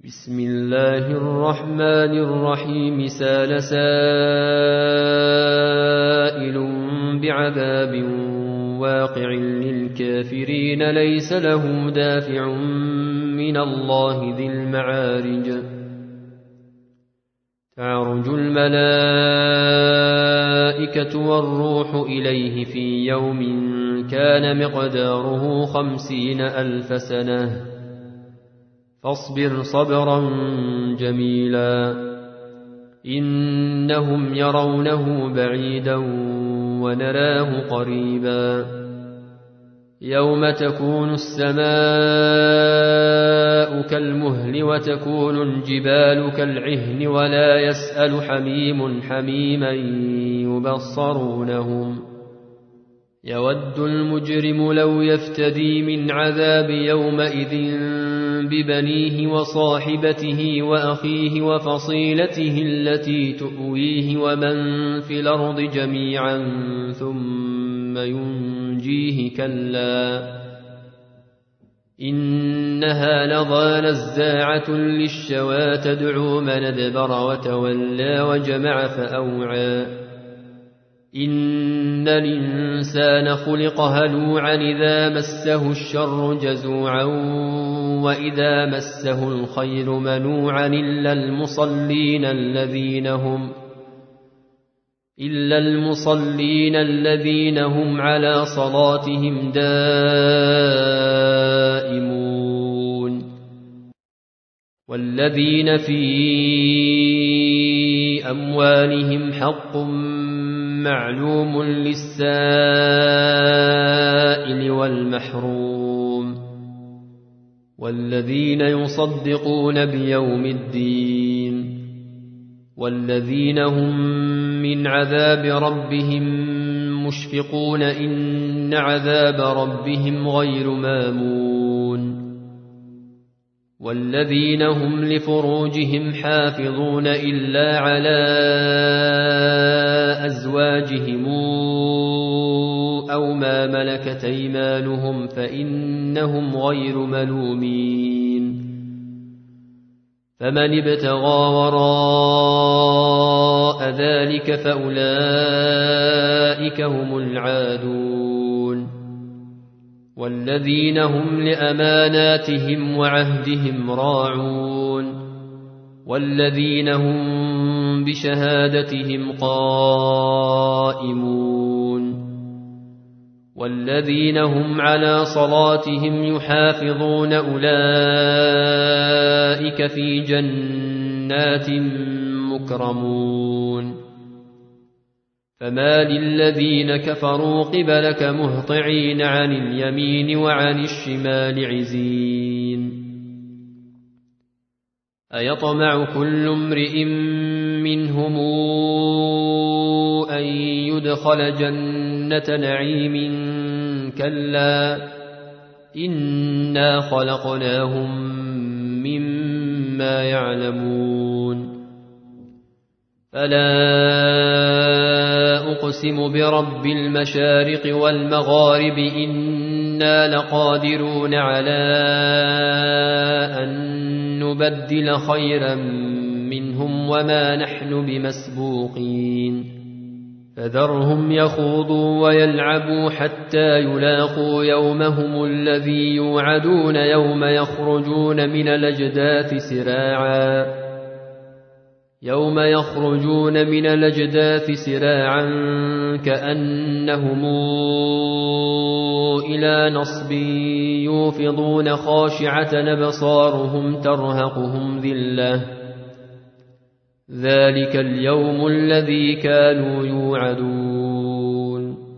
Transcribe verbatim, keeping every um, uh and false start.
بسم الله الرحمن الرحيم سال سائل بعذاب واقع للكافرين ليس له دافع من الله ذي المعارج تعرج الملائكة والروح إليه في يوم كان مقداره خمسين ألف سنة فاصبر صبرا جميلا إنهم يرونه بعيدا ونراه قريبا يوم تكون السماء كالمهل وتكون الجبال كالعهن ولا يسأل حميم حميما يبصرونهم يود المجرم لو يفتدي من عذاب يومئذ ببنيه وصاحبته وأخيه وفصيلته التي تؤويه ومن في الأرض جميعا ثم ينجيه كلا إنها لظى نزاعة للشوى تدعو من أدبر وتولى وجمع فأوعى إن الإنسان خلق هلوعا إذا مسه الشر جزوعا وإذا مسه الخير منوعا إلا المصلين الذين هم إلا المصلين الذين هم على صلاتهم دائمون والذين في أموالهم حق معلوم للسائل والمحروم والذين يصدقون بيوم الدين والذين هم من عذاب ربهم مشفقون إن عذاب ربهم غير مامون والذين هم لفروجهم حافظون إلا على أزواجهم أو ما ملكت أيمانهم فإنهم غير ملومين فمن ابتغى وراء ذلك فأولئك هم العادون والذين هم لأماناتهم وعهدهم راعون والذين هم بشهادتهم قائمون والذين هم على صلاتهم يحافظون أولئك في جنات مكرمون فما للذين كفروا قبلك مهطعين عن اليمين وعن الشمال عزين أيطمع كل امرئ منهم أن يدخل جنة نعيم كلا إنا خلقناهم مما يعلمون فلا أقسم برب المشارق والمغارب إنا لقادرون على أن نبدل خيرا منهم وما نحن بمسبوقين فذرهم يخوضوا ويلعبوا حتى يلاقوا يومهم الذي يوعدون يوم يخرجون من الأجداث سراعا يوم يخرجون من الأجداث سراعا كأنهم إلى نصب يوفضون خاشعة أبصارهم ترهقهم ذلة ذلك اليوم الذي كانوا يوعدون